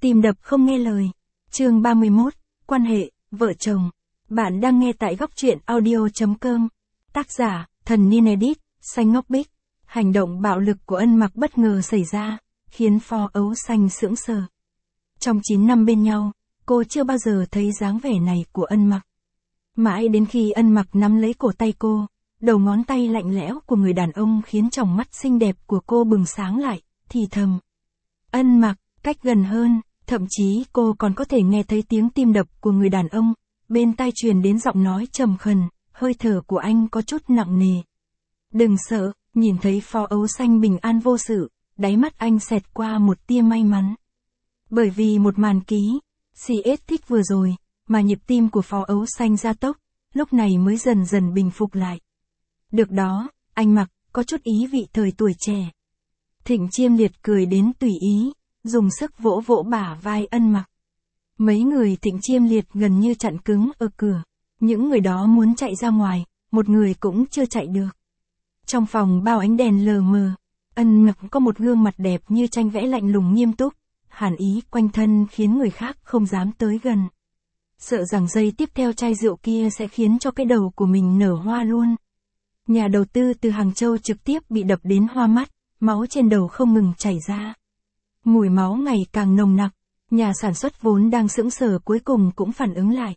Tim đập không nghe lời. Chương 31, quan hệ, vợ chồng. Bạn đang nghe tại góc truyện audio.com. Tác giả, Thần Niên Edit, Xanh Ngốc Bích. Hành động bạo lực của Ân Mặc bất ngờ xảy ra, khiến Phó Ấu Xanh sững sờ. Trong 9 năm bên nhau, cô chưa bao giờ thấy dáng vẻ này của Ân Mặc. Mãi đến khi Ân Mặc nắm lấy cổ tay cô, đầu ngón tay lạnh lẽo của người đàn ông khiến tròng mắt xinh đẹp của cô bừng sáng lại, thì thầm. Ân Mặc, cách gần hơn, thậm chí cô còn có thể nghe thấy tiếng tim đập của người đàn ông, bên tai truyền đến giọng nói trầm khàn, hơi thở của anh có chút nặng nề. Đừng sợ, nhìn thấy Phó Ấu Xanh bình an vô sự, đáy mắt anh xẹt qua một tia may mắn. Bởi vì một màn ký, CS thích vừa rồi, mà nhịp tim của Phó Ấu Xanh gia tốc, lúc này mới dần dần bình phục lại. Được đó, anh Mặc, có chút ý vị thời tuổi trẻ. Thịnh Chiêm Liệt cười đến tùy ý, dùng sức vỗ vỗ bả vai Ân Mặc. Mấy người Thịnh Chiêm Liệt gần như chặn cứng ở cửa. Những người đó muốn chạy ra ngoài, một người cũng chưa chạy được. Trong phòng bao ánh đèn lờ mờ, Ân Mặc có một gương mặt đẹp như tranh vẽ lạnh lùng nghiêm túc, hàn ý quanh thân khiến người khác không dám tới gần. Sợ rằng giây tiếp theo chai rượu kia sẽ khiến cho cái đầu của mình nở hoa luôn. Nhà đầu tư từ Hàng Châu trực tiếp bị đập đến hoa mắt, máu trên đầu không ngừng chảy ra. Mùi máu ngày càng nồng nặc, nhà sản xuất vốn đang sững sờ cuối cùng cũng phản ứng lại.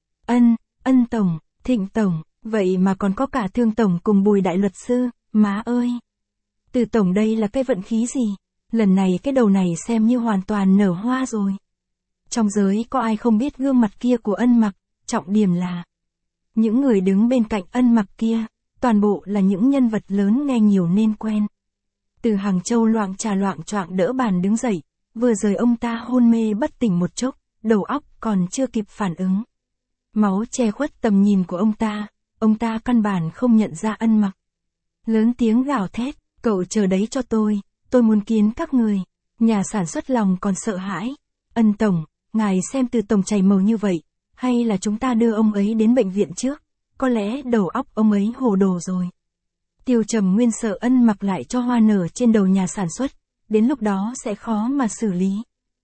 Ân Tổng, Thịnh Tổng, vậy mà còn có cả Thương Tổng cùng Bùi Đại Luật Sư, má ơi. Từ Tổng đây là cái vận khí gì, lần này cái đầu này xem như hoàn toàn nở hoa rồi. Trong giới có ai không biết gương mặt kia của Ân Mặc, trọng điểm là những người đứng bên cạnh Ân Mặc kia, toàn bộ là những nhân vật lớn nghe nhiều nên quen. Từ Hàng Châu loạng choạng đỡ bàn đứng dậy, vừa rồi ông ta hôn mê bất tỉnh một chốc, đầu óc còn chưa kịp phản ứng. Máu che khuất tầm nhìn của ông ta căn bản không nhận ra Ân Mặc. Lớn tiếng gào thét, cậu chờ đấy cho tôi muốn kiến các người. Nhà sản xuất lòng còn sợ hãi. Ân Tổng, ngài xem Từ Tổng chảy màu như vậy, hay là chúng ta đưa ông ấy đến bệnh viện trước, có lẽ đầu óc ông ấy hồ đồ rồi. Tiêu Trầm Nguyên sợ Ân Mặc lại cho hoa nở trên đầu nhà sản xuất, đến lúc đó sẽ khó mà xử lý.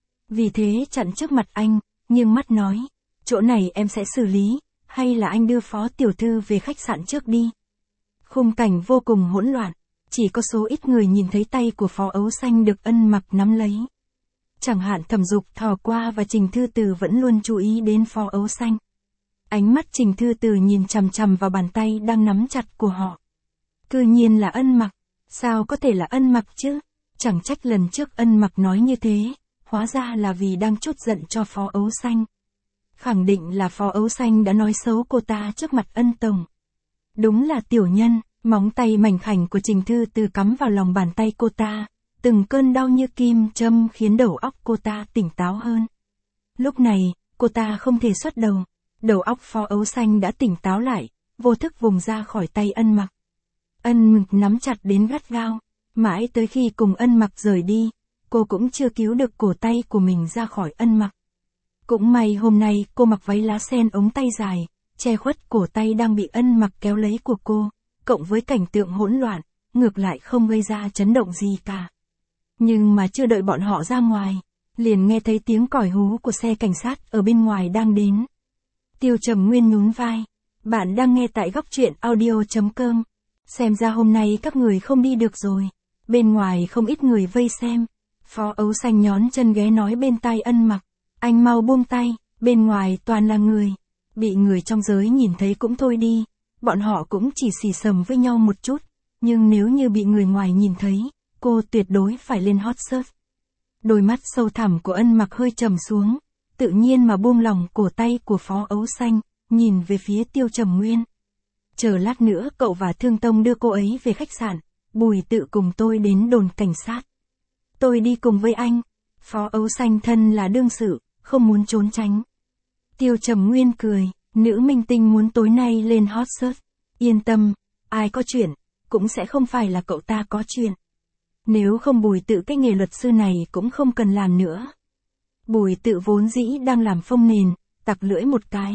Vì thế chặn trước mặt anh, nghiêng mắt nói, chỗ này em sẽ xử lý, hay là anh đưa Phó Tiểu Thư về khách sạn trước đi. Khung cảnh vô cùng hỗn loạn, chỉ có số ít người nhìn thấy tay của Phó Ấu Xanh được Ân Mặc nắm lấy. Chẳng hạn Thẩm Dục thò qua và Trình Thư Từ vẫn luôn chú ý đến Phó Ấu Xanh. Ánh mắt Trình Thư Từ nhìn chằm chằm vào bàn tay đang nắm chặt của họ. Cư nhiên là Ân Mặc, sao có thể là Ân Mặc chứ? Chẳng trách lần trước Ân Mặc nói như thế, hóa ra là vì đang trút giận cho Phó Ấu Xanh. Khẳng định là Phó Ấu Xanh đã nói xấu cô ta trước mặt Ân Tổng. Đúng là tiểu nhân, móng tay mảnh khảnh của Trình Thư Từ cắm vào lòng bàn tay cô ta, từng cơn đau như kim châm khiến đầu óc cô ta tỉnh táo hơn. Lúc này, cô ta không thể xuất đầu, đầu óc Phó Ấu Xanh đã tỉnh táo lại, vô thức vùng ra khỏi tay Ân Mặc. Ân Mặc nắm chặt đến gắt gao, mãi tới khi cùng Ân Mặc rời đi, cô cũng chưa cứu được cổ tay của mình ra khỏi Ân Mặc. Cũng may hôm nay cô mặc váy lá sen ống tay dài, che khuất cổ tay đang bị Ân Mặc kéo lấy của cô, cộng với cảnh tượng hỗn loạn, ngược lại không gây ra chấn động gì cả. Nhưng mà chưa đợi bọn họ ra ngoài, liền nghe thấy tiếng còi hú của xe cảnh sát ở bên ngoài đang đến. Tiêu Trầm Nguyên nhún vai, bạn đang nghe tại góc truyện audio.com. Xem ra hôm nay các người không đi được rồi. Bên ngoài không ít người vây xem. Phó Ấu Xanh nhón chân ghé nói bên tai Ân Mặc, anh mau buông tay, bên ngoài toàn là người. Bị người trong giới nhìn thấy cũng thôi đi, bọn họ cũng chỉ xì xầm với nhau một chút, nhưng nếu như bị người ngoài nhìn thấy, cô tuyệt đối phải lên hot search. Đôi mắt sâu thẳm của Ân Mặc hơi trầm xuống, tự nhiên mà buông lỏng cổ tay của Phó Ấu Xanh, nhìn về phía Tiêu Trầm Nguyên. Chờ lát nữa cậu và Thương Tông đưa cô ấy về khách sạn, Bùi Tự cùng tôi đến đồn cảnh sát. Tôi đi cùng với anh. Phó Ấu Xanh thân là đương sự, không muốn trốn tránh. Tiêu Trầm Nguyên cười, nữ minh tinh muốn tối nay lên hot search. Yên tâm, ai có chuyện, cũng sẽ không phải là cậu ta có chuyện. Nếu không Bùi Tự cái nghề luật sư này cũng không cần làm nữa. Bùi Tự vốn dĩ đang làm phông nền, tặc lưỡi một cái.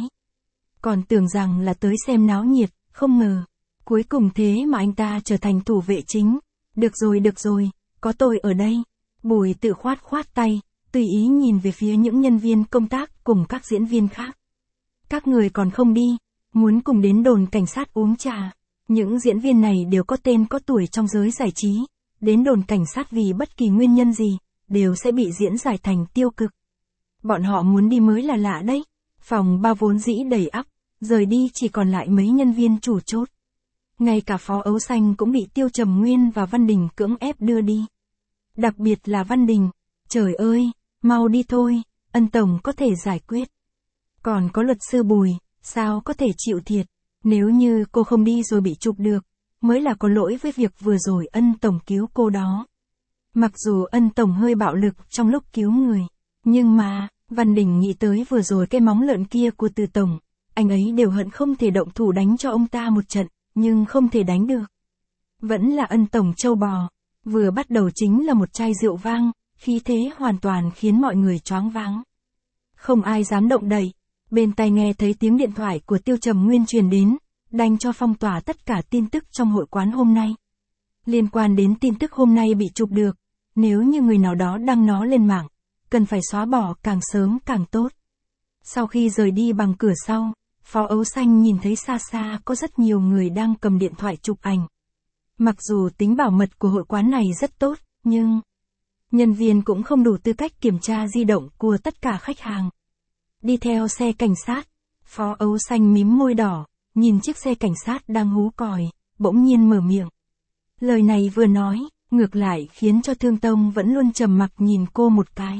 Còn tưởng rằng là tới xem náo nhiệt, không ngờ. Cuối cùng thế mà anh ta trở thành thủ vệ chính. Được rồi, có tôi ở đây. Bùi Tự khoát tay, tùy ý nhìn về phía những nhân viên công tác cùng các diễn viên khác. Các người còn không đi, muốn cùng đến đồn cảnh sát uống trà. Những diễn viên này đều có tên có tuổi trong giới giải trí, đến đồn cảnh sát vì bất kỳ nguyên nhân gì, đều sẽ bị diễn giải thành tiêu cực. Bọn họ muốn đi mới là lạ đấy. Phòng bao vốn dĩ đầy ắp, rời đi chỉ còn lại mấy nhân viên chủ chốt. Ngay cả Phó Ấu Xanh cũng bị Tiêu Trầm Nguyên và Văn Đình cưỡng ép đưa đi. Đặc biệt là Văn Đình, trời ơi, mau đi thôi, Ân tổng có thể giải quyết. Còn có luật sư Bùi, sao có thể chịu thiệt, nếu như cô không đi rồi bị chụp được, mới là có lỗi với việc vừa rồi Ân tổng cứu cô đó. Mặc dù Ân tổng hơi bạo lực trong lúc cứu người, nhưng mà, Văn Đình nghĩ tới vừa rồi cái móng lợn kia của Từ tổng, anh ấy đều hận không thể động thủ đánh cho ông ta một trận, nhưng không thể đánh được. Vẫn là Ân tổng trâu bò, vừa bắt đầu chính là một chai rượu vang, khí thế hoàn toàn khiến mọi người choáng váng. Không ai dám động đậy, bên tai nghe thấy tiếng điện thoại của Tiêu Trầm Nguyên truyền đến, đành cho phong tỏa tất cả tin tức trong hội quán hôm nay. Liên quan đến tin tức hôm nay bị chụp được, nếu như người nào đó đăng nó lên mạng, cần phải xóa bỏ càng sớm càng tốt. Sau khi rời đi bằng cửa sau, Phó Ấu Xanh nhìn thấy xa xa có rất nhiều người đang cầm điện thoại chụp ảnh. Mặc dù tính bảo mật của hội quán này rất tốt, nhưng nhân viên cũng không đủ tư cách kiểm tra di động của tất cả khách hàng. Đi theo xe cảnh sát, Phó Ấu Xanh mím môi đỏ, nhìn chiếc xe cảnh sát đang hú còi, bỗng nhiên mở miệng. Lời này vừa nói, ngược lại khiến cho Thương Tông vẫn luôn trầm mặc nhìn cô một cái.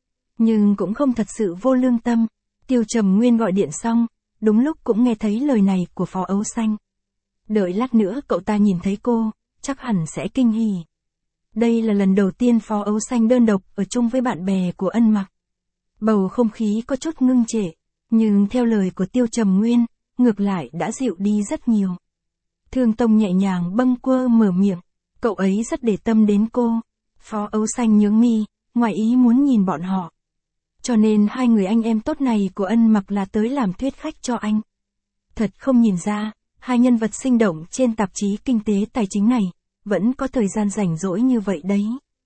Nhưng cũng không thật sự vô lương tâm. Tiêu Trầm Nguyên gọi điện xong, đúng lúc cũng nghe thấy lời này của Phó Ấu Xanh. Đợi lát nữa cậu ta nhìn thấy cô, chắc hẳn sẽ kinh hỉ. Đây là lần đầu tiên Phó Ấu Xanh đơn độc ở chung với bạn bè của Ân Mặc. Bầu không khí có chút ngưng trệ, nhưng theo lời của Tiêu Trầm Nguyên, ngược lại đã dịu đi rất nhiều. Thương Tông nhẹ nhàng bâng quơ mở miệng, cậu ấy rất để tâm đến cô. Phó Ấu Xanh nhướng mi, ngoài ý muốn nhìn bọn họ. Cho nên hai người anh em tốt này của Ân Mặc là tới làm thuyết khách cho anh. Thật không nhìn ra, hai nhân vật sinh động trên tạp chí kinh tế tài chính này, vẫn có thời gian rảnh rỗi như vậy đấy.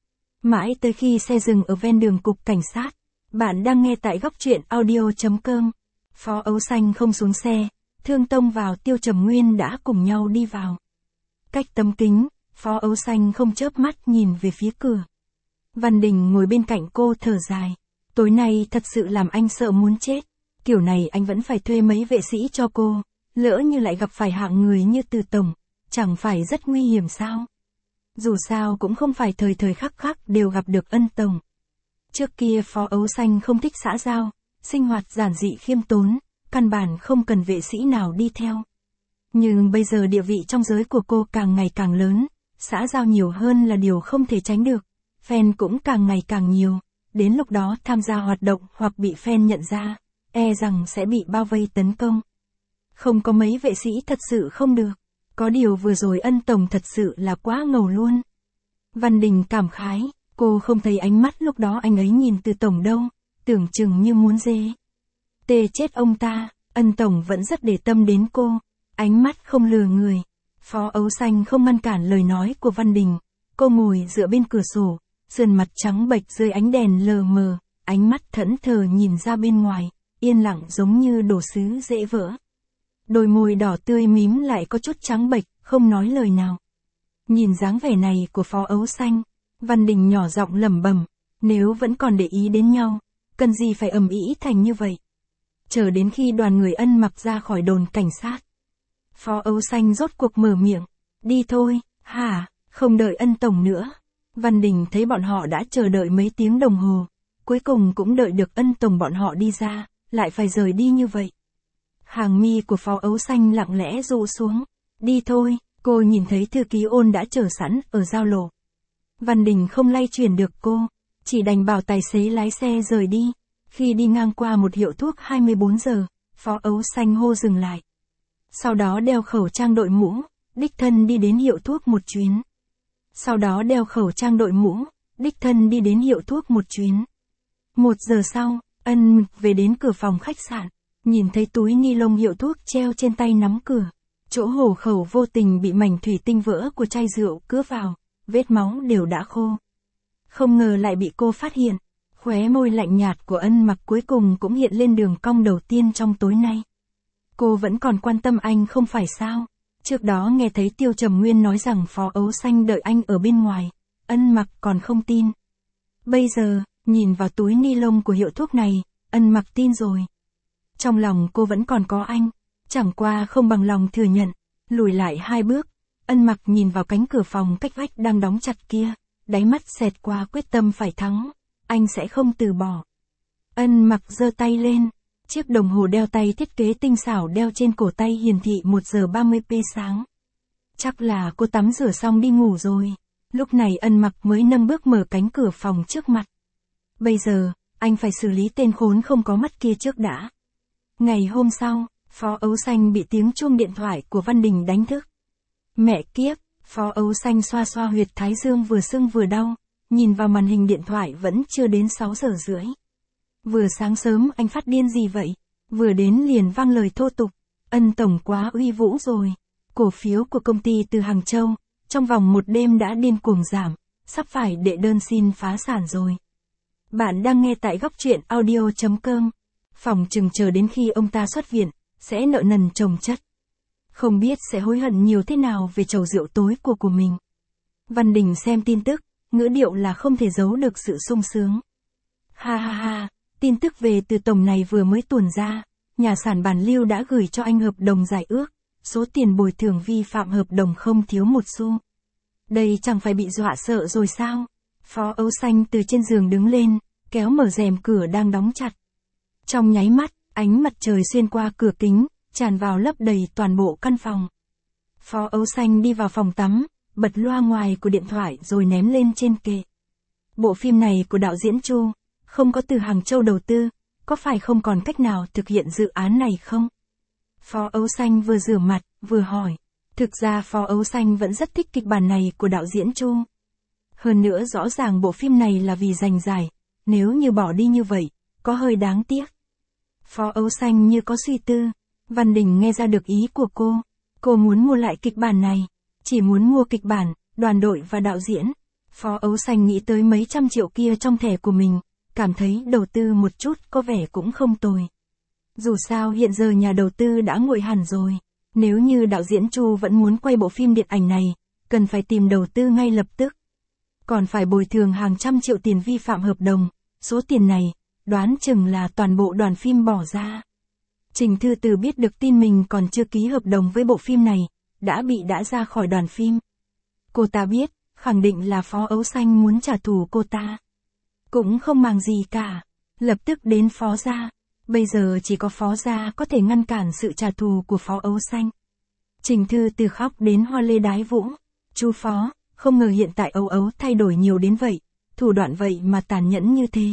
Mãi tới khi xe dừng ở ven đường cục cảnh sát, bạn đang nghe tại góc truyện audio.com. Phó Ấu Xanh không xuống xe, Thương Tông vào Tiêu Trầm Nguyên đã cùng nhau đi vào. Cách tấm kính, Phó Ấu Xanh không chớp mắt nhìn về phía cửa. Văn Đình ngồi bên cạnh cô thở dài. Tối nay thật sự làm anh sợ muốn chết. Kiểu này anh vẫn phải thuê mấy vệ sĩ cho cô. Lỡ như lại gặp phải hạng người như Từ tổng, chẳng phải rất nguy hiểm sao? Dù sao cũng không phải thời thời khắc khắc đều gặp được Ân tổng. Trước kia Phó Ấu Xanh không thích xã giao, sinh hoạt giản dị khiêm tốn, căn bản không cần vệ sĩ nào đi theo. Nhưng bây giờ địa vị trong giới của cô càng ngày càng lớn, xã giao nhiều hơn là điều không thể tránh được. Fan cũng càng ngày càng nhiều, đến lúc đó tham gia hoạt động hoặc bị fan nhận ra, e rằng sẽ bị bao vây tấn công. Không có mấy vệ sĩ thật sự không được. Có điều vừa rồi Ân tổng thật sự là quá ngầu luôn. Văn Đình cảm khái, cô không thấy ánh mắt lúc đó anh ấy nhìn Từ tổng đâu, tưởng chừng như muốn dê. Tê chết ông ta, Ân tổng vẫn rất để tâm đến cô, ánh mắt không lừa người. Phó Ấu Xanh không ngăn cản lời nói của Văn Đình, cô ngồi dựa bên cửa sổ, sườn mặt trắng bệch dưới ánh đèn lờ mờ, ánh mắt thẫn thờ nhìn ra bên ngoài, yên lặng giống như đồ sứ dễ vỡ. Đôi môi đỏ tươi mím lại có chút trắng bệch, không nói lời nào. Nhìn dáng vẻ này của Phó Ấu Xanh, Văn Đình nhỏ giọng lẩm bẩm, nếu vẫn còn để ý đến nhau, cần gì phải ầm ĩ thành như vậy. Chờ đến khi đoàn người Ân Mặc ra khỏi đồn cảnh sát, Phó Ấu Xanh rốt cuộc mở miệng, đi thôi, hả, không đợi Ân tổng nữa. Văn Đình thấy bọn họ đã chờ đợi mấy tiếng đồng hồ, cuối cùng cũng đợi được Ân tổng bọn họ đi ra, lại phải rời đi như vậy. Hàng mi của Phó Ấu Xanh lặng lẽ rụ xuống, đi thôi, cô nhìn thấy thư ký Ôn đã chờ sẵn ở giao lộ. Văn Đình không lay chuyển được cô, chỉ đành bảo tài xế lái xe rời đi. Khi đi ngang qua một hiệu thuốc 24 giờ, Phó Ấu Xanh hô dừng lại. Sau đó đeo khẩu trang đội mũ, đích thân đi đến hiệu thuốc một chuyến. Sau đó đeo khẩu trang đội mũ, đích thân đi đến hiệu thuốc một chuyến. 1 giờ sau, Ân Mặc về đến cửa phòng khách sạn, nhìn thấy túi ni lông hiệu thuốc treo trên tay nắm cửa. Chỗ hổ khẩu vô tình bị mảnh thủy tinh vỡ của chai rượu cứa vào, vết máu đều đã khô. Không ngờ lại bị cô phát hiện. Khóe môi lạnh nhạt của Ân Mặc cuối cùng cũng hiện lên đường cong đầu tiên trong tối nay. Cô vẫn còn quan tâm anh không phải sao? Trước đó nghe thấy Tiêu Trầm Nguyên nói rằng Phó Ấu Xanh đợi anh ở bên ngoài, Ân Mặc còn không tin. Bây giờ, nhìn vào túi ni lông của hiệu thuốc này, Ân Mặc tin rồi. Trong lòng cô vẫn còn có anh, chẳng qua không bằng lòng thừa nhận, lùi lại 2 bước, Ân Mặc nhìn vào cánh cửa phòng cách vách đang đóng chặt kia, đáy mắt xẹt qua quyết tâm phải thắng, anh sẽ không từ bỏ. Ân Mặc giơ tay lên, chiếc đồng hồ đeo tay thiết kế tinh xảo đeo trên cổ tay hiển thị 1 giờ 30p sáng. Chắc là cô tắm rửa xong đi ngủ rồi. Lúc này Ân Mặc mới nâng bước mở cánh cửa phòng trước mặt. Bây giờ, anh phải xử lý tên khốn không có mắt kia trước đã. Ngày hôm sau, Phó Ấu Xanh bị tiếng chuông điện thoại của Văn Đình đánh thức. Mẹ kiếp, Phó Ấu Xanh xoa xoa huyệt thái dương vừa sưng vừa đau, nhìn vào màn hình điện thoại vẫn chưa đến 6 giờ rưỡi. Vừa sáng sớm anh phát điên gì vậy? Vừa đến liền vang lời thô tục. Ân tổng quá uy vũ rồi. Cổ phiếu của công ty từ Hàng Châu, trong vòng một đêm đã điên cuồng giảm, sắp phải đệ đơn xin phá sản rồi. Bạn đang nghe tại góc truyện audio.com. Phòng chừng chờ đến khi ông ta xuất viện, sẽ nợ nần chồng chất. Không biết sẽ hối hận nhiều thế nào về chầu rượu tối của mình. Văn Đình xem tin tức, ngữ điệu là không thể giấu được sự sung sướng. Ha ha ha, tin tức về từ tổng này vừa mới tuồn ra, nhà sản bản Lưu đã gửi cho anh hợp đồng giải ước, số tiền bồi thường vi phạm hợp đồng không thiếu một xu. Đây chẳng phải bị dọa sợ rồi sao? Phó Ấu Xanh từ trên giường đứng lên, kéo mở rèm cửa đang đóng chặt. Trong nháy mắt, ánh mặt trời xuyên qua cửa kính, tràn vào lấp đầy toàn bộ căn phòng. Phó Ấu Xanh đi vào phòng tắm, bật loa ngoài của điện thoại rồi ném lên trên kệ. Bộ phim này của đạo diễn Chu, không có từ Hàng Châu đầu tư, có phải không còn cách nào thực hiện dự án này không? Phó Ấu Xanh vừa rửa mặt, vừa hỏi. Thực ra Phó Ấu Xanh vẫn rất thích kịch bản này của đạo diễn Chu. Hơn nữa rõ ràng bộ phim này là vì giành giải, nếu như bỏ đi như vậy, có hơi đáng tiếc. Phó Ấu Xanh như có suy tư, Văn Đình nghe ra được ý của cô. Cô muốn mua lại kịch bản này, chỉ muốn mua kịch bản, đoàn đội và đạo diễn. Phó Ấu Xanh nghĩ tới mấy trăm triệu kia trong thẻ của mình, cảm thấy đầu tư một chút có vẻ cũng không tồi. Dù sao hiện giờ nhà đầu tư đã nguội hẳn rồi, nếu như đạo diễn Chu vẫn muốn quay bộ phim điện ảnh này, cần phải tìm đầu tư ngay lập tức. Còn phải bồi thường hàng trăm triệu tiền vi phạm hợp đồng, số tiền này, đoán chừng là toàn bộ đoàn phim bỏ ra. Trình Thư Từ biết được tin mình còn chưa ký hợp đồng với bộ phim này, đã ra khỏi đoàn phim. Cô ta biết, khẳng định là Phó Ấu Xanh muốn trả thù cô ta. Cũng không màng gì cả, lập tức đến Phó gia. Bây giờ chỉ có Phó gia có thể ngăn cản sự trả thù của Phó Ấu Xanh. Trình Thư Từ khóc đến hoa lê đái vũ. Chú Phó, không ngờ hiện tại Ấu Ấu thay đổi nhiều đến vậy, thủ đoạn vậy mà tàn nhẫn như thế.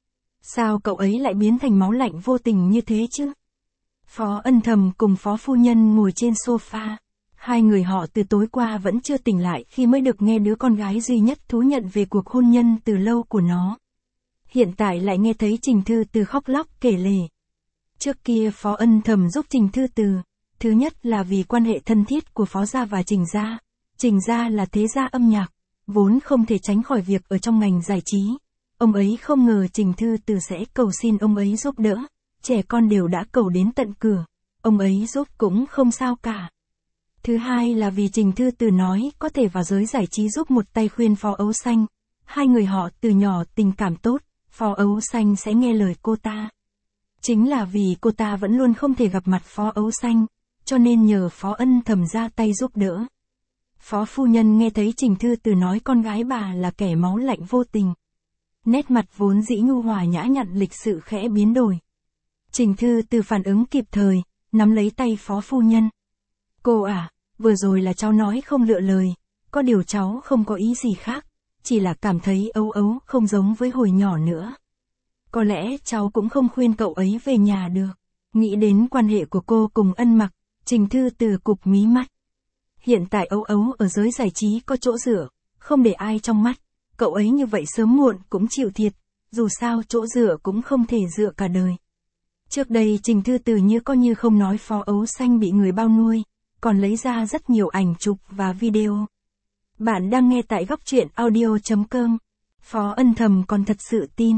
Sao cậu ấy lại biến thành máu lạnh vô tình như thế chứ? Phó Ân Thầm cùng Phó Phu Nhân ngồi trên sofa. Hai người họ từ tối qua vẫn chưa tỉnh lại khi mới được nghe đứa con gái duy nhất thú nhận về cuộc hôn nhân từ lâu của nó. Hiện tại lại nghe thấy Trình Thư Từ khóc lóc kể lể. Trước kia Phó Ân Thầm giúp Trình Thư Từ, thứ nhất là vì quan hệ thân thiết của Phó gia và Trình gia. Trình gia là thế gia âm nhạc, vốn không thể tránh khỏi việc ở trong ngành giải trí. Ông ấy không ngờ Trình Thư Từ sẽ cầu xin ông ấy giúp đỡ, trẻ con đều đã cầu đến tận cửa, ông ấy giúp cũng không sao cả. Thứ hai là vì Trình Thư Từ nói có thể vào giới giải trí giúp một tay khuyên Phó Ấu Xanh. Hai người họ từ nhỏ tình cảm tốt, Phó Ấu Xanh sẽ nghe lời cô ta. Chính là vì cô ta vẫn luôn không thể gặp mặt Phó Ấu Xanh, cho nên nhờ Phó Ân Thầm ra tay giúp đỡ. Phó Phu Nhân nghe thấy Trình Thư Từ nói con gái bà là kẻ máu lạnh vô tình. Nét mặt vốn dĩ nhu hòa nhã nhặn lịch sự khẽ biến đổi. Trình Thư Từ phản ứng kịp thời, nắm lấy tay Phó Phu Nhân. Cô à, vừa rồi là cháu nói không lựa lời, có điều cháu không có ý gì khác, chỉ là cảm thấy Ấu Ấu không giống với hồi nhỏ nữa. Có lẽ cháu cũng không khuyên cậu ấy về nhà được. Nghĩ đến quan hệ của cô cùng Ân Mặc, Trình Thư Từ cụp mí mắt. Hiện tại Ấu Ấu ở giới giải trí có chỗ dựa, không để ai trong mắt, cậu ấy như vậy sớm muộn cũng chịu thiệt, dù sao chỗ dựa cũng không thể dựa cả đời. Trước đây Trình Thư Từ như không nói Phó Ấu Xanh bị người bao nuôi, còn lấy ra rất nhiều ảnh chụp và video. Bạn đang nghe tại góc truyện audio.com. Phó Ân Thầm còn thật sự tin.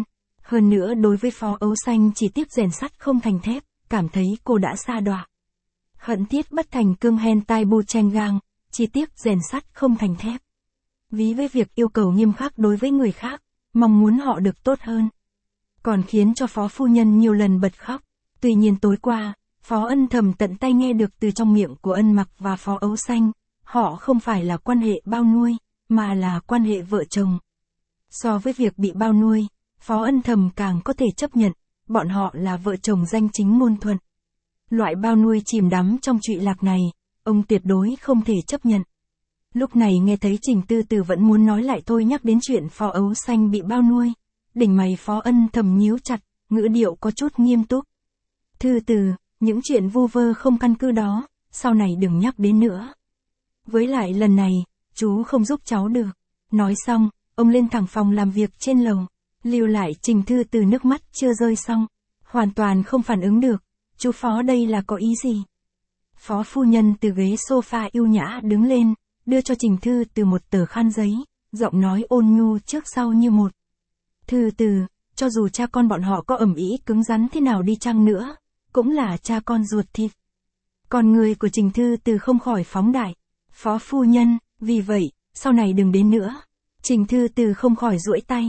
Hơn nữa đối với Phó Ấu Xanh chỉ tiếc rèn sắt không thành thép, cảm thấy cô đã sa đọa. Hận thiết bất thành cương hentai bu chen gang, chỉ tiếc rèn sắt không thành thép. Ví với việc yêu cầu nghiêm khắc đối với người khác, mong muốn họ được tốt hơn. Còn khiến cho Phó Phu Nhân nhiều lần bật khóc. Tuy nhiên tối qua, Phó Ân thầm tận tay nghe được từ trong miệng của Ân Mặc và Phó Ấu Xanh, họ không phải là quan hệ bao nuôi, mà là quan hệ vợ chồng. So với việc bị bao nuôi, Phó Ân thầm càng có thể chấp nhận, bọn họ là vợ chồng danh chính ngôn thuận. Loại bao nuôi chìm đắm trong trụy lạc này, ông tuyệt đối không thể chấp nhận. Lúc này nghe thấy Trình Tư Từ vẫn muốn nói lại thôi nhắc đến chuyện Phó Ấu Xanh bị bao nuôi, đỉnh mày Phó Ân thầm nhíu chặt, ngữ điệu có chút nghiêm túc. Thư Từ, những chuyện vu vơ không căn cứ đó, sau này đừng nhắc đến nữa. Với lại lần này, chú không giúp cháu được. Nói xong, ông lên thẳng phòng làm việc trên lầu, lưu lại Trình Thư Từ nước mắt chưa rơi xong, hoàn toàn không phản ứng được. Chú Phó đây là có ý gì? Phó Phu Nhân từ ghế sofa yêu nhã đứng lên, đưa cho Trình Thư Từ một tờ khăn giấy, giọng nói ôn nhu trước sau như một. Thư Từ, cho dù cha con bọn họ có ầm ĩ cứng rắn thế nào đi chăng nữa, cũng là cha con ruột thịt. Con người của Trình Thư Từ không khỏi phóng đại. Phó Phu Nhân, vì vậy, sau này đừng đến nữa. Trình Thư Từ không khỏi duỗi tay.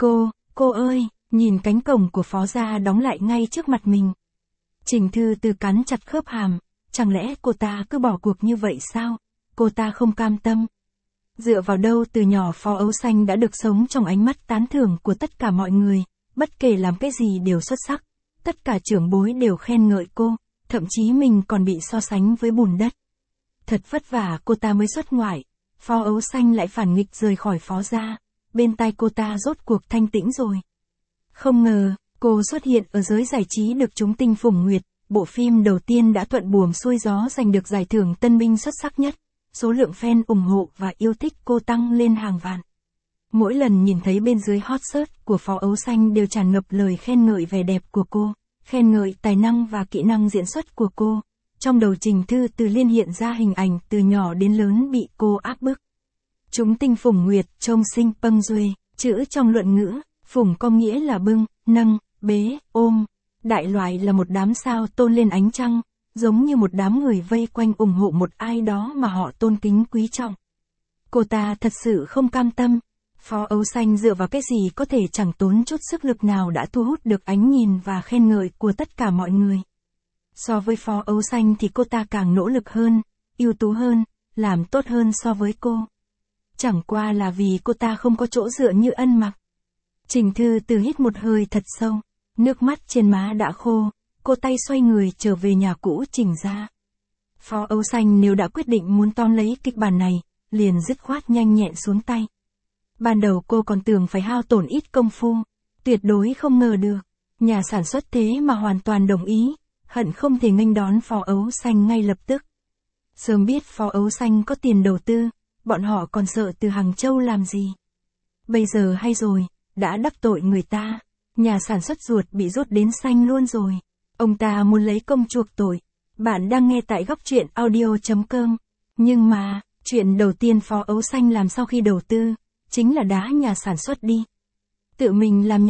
Cô ơi, nhìn cánh cổng của Phó gia đóng lại ngay trước mặt mình. Trình Thư Từ cắn chặt khớp hàm, chẳng lẽ cô ta cứ bỏ cuộc như vậy sao? Cô ta không cam tâm. Dựa vào đâu từ nhỏ Phó Ấu Xanh đã được sống trong ánh mắt tán thưởng của tất cả mọi người, bất kể làm cái gì đều xuất sắc, tất cả trưởng bối đều khen ngợi cô, thậm chí mình còn bị so sánh với bùn đất. Thật vất vả cô ta mới xuất ngoại, Phó Ấu Xanh lại phản nghịch rời khỏi Phó gia, bên tai cô ta rốt cuộc thanh tĩnh rồi. Không ngờ, cô xuất hiện ở giới giải trí được chúng tinh phủng nguyệt, bộ phim đầu tiên đã thuận buồm xuôi gió giành được giải thưởng tân binh xuất sắc nhất, số lượng fan ủng hộ và yêu thích cô tăng lên hàng vạn. Mỗi lần nhìn thấy bên dưới hot search của Phó Ấu Xanh đều tràn ngập lời khen ngợi vẻ đẹp của cô, khen ngợi tài năng và kỹ năng diễn xuất của cô. Trong đầu Trình Thư Từ liên hiện ra hình ảnh từ nhỏ đến lớn bị cô áp bức. Chúng tinh phủng nguyệt trông sinh pâng duê, chữ trong luận ngữ, phủng có nghĩa là bưng, nâng, bế, ôm. Đại loại là một đám sao tôn lên ánh trăng, giống như một đám người vây quanh ủng hộ một ai đó mà họ tôn kính quý trọng. Cô ta thật sự không cam tâm. Phó Ấu Xanh dựa vào cái gì có thể chẳng tốn chút sức lực nào đã thu hút được ánh nhìn và khen ngợi của tất cả mọi người. So với Phó Ấu Xanh thì cô ta càng nỗ lực hơn, ưu tú hơn, làm tốt hơn so với cô. Chẳng qua là vì cô ta không có chỗ dựa như Ân Mặc. Trình Thư Từ hít một hơi thật sâu, nước mắt trên má đã khô, cô tay xoay người trở về nhà cũ Trình gia. Phó Ấu Xanh nếu đã quyết định muốn tóm lấy kịch bản này, liền dứt khoát nhanh nhẹn xuống tay. Ban đầu cô còn tưởng phải hao tổn ít công phu, tuyệt đối không ngờ được, nhà sản xuất thế mà hoàn toàn đồng ý, hận không thể nghênh đón Phó Ấu Xanh ngay lập tức. Sớm biết Phó Ấu Xanh có tiền đầu tư, bọn họ còn sợ từ Hàng Châu làm gì. Bây giờ hay rồi, đã đắc tội người ta, nhà sản xuất ruột bị rút đến xanh luôn rồi. Ông ta muốn lấy công chuộc tội. Bạn đang nghe tại góc truyện audio.com. Nhưng mà, chuyện đầu tiên Phó Ấu Xanh làm sau khi đầu tư, chính là đá nhà sản xuất đi. Tự mình làm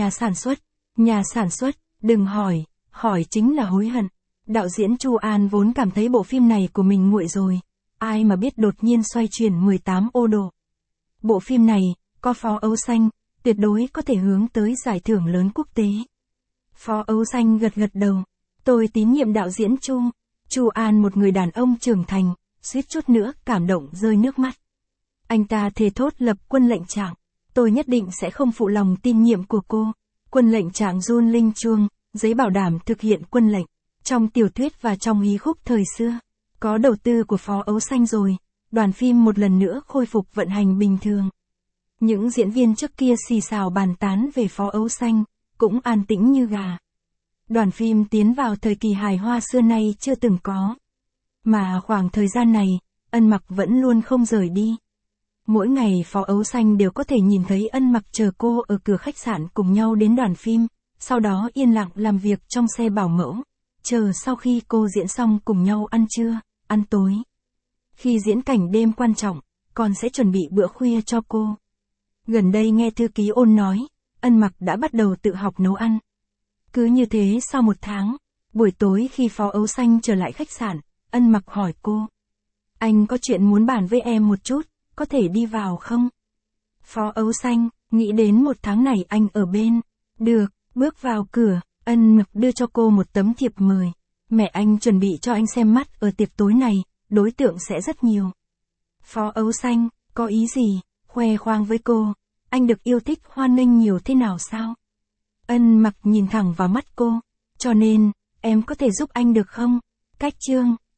nhà sản xuất, đừng hỏi chính là hối hận. Đạo diễn Chu An vốn cảm thấy bộ phim này của mình nguội rồi, ai mà biết đột nhiên xoay chuyển 18 ô độ. Bộ phim này, có Phó Ấu Xanh, tuyệt đối có thể hướng tới giải thưởng lớn quốc tế. Phó Ấu Xanh gật đầu. Tôi tín nhiệm đạo diễn Chu An, một người đàn ông trưởng thành, suýt chút nữa cảm động rơi nước mắt. Anh ta thề thốt lập quân lệnh trạng, tôi nhất định sẽ không phụ lòng tin nhiệm của cô. Quân lệnh trạng run linh chuông, giấy bảo đảm thực hiện quân lệnh. Trong tiểu thuyết và trong hí khúc thời xưa, có đầu tư của Phó Ấu Xanh rồi, đoàn phim một lần nữa khôi phục vận hành bình thường. Những diễn viên trước kia xì xào bàn tán về Phó Ấu Xanh, cũng an tĩnh như gà. Đoàn phim tiến vào thời kỳ hài hoa xưa nay chưa từng có. Mà khoảng thời gian này, Ân Mặc vẫn luôn không rời đi. Mỗi ngày Phó Ấu Xanh đều có thể nhìn thấy Ân Mặc chờ cô ở cửa khách sạn cùng nhau đến đoàn phim, sau đó yên lặng làm việc trong xe bảo mẫu, chờ sau khi cô diễn xong cùng nhau ăn trưa, ăn tối. Khi diễn cảnh đêm quan trọng, còn sẽ chuẩn bị bữa khuya cho cô. Gần đây nghe thư ký Ôn nói, Ân Mặc đã bắt đầu tự học nấu ăn. Cứ như thế sau 1 tháng, buổi tối khi Phó Ấu Xanh trở lại khách sạn, Ân Mặc hỏi cô. Anh có chuyện muốn bàn với em một chút, có thể đi vào không? Phó Ấu Xanh, nghĩ đến 1 tháng này anh ở bên. Được, bước vào cửa, Ân Mặc đưa cho cô một tấm thiệp mời. Mẹ anh chuẩn bị cho anh xem mắt ở tiệc tối này, đối tượng sẽ rất nhiều. Phó Ấu Xanh, có ý gì? Khoe khoang với cô. Anh được yêu thích hoan nghênh nhiều thế nào sao? Ân Mặc nhìn thẳng vào mắt cô. Cho nên, em có thể giúp anh được không? Cách chương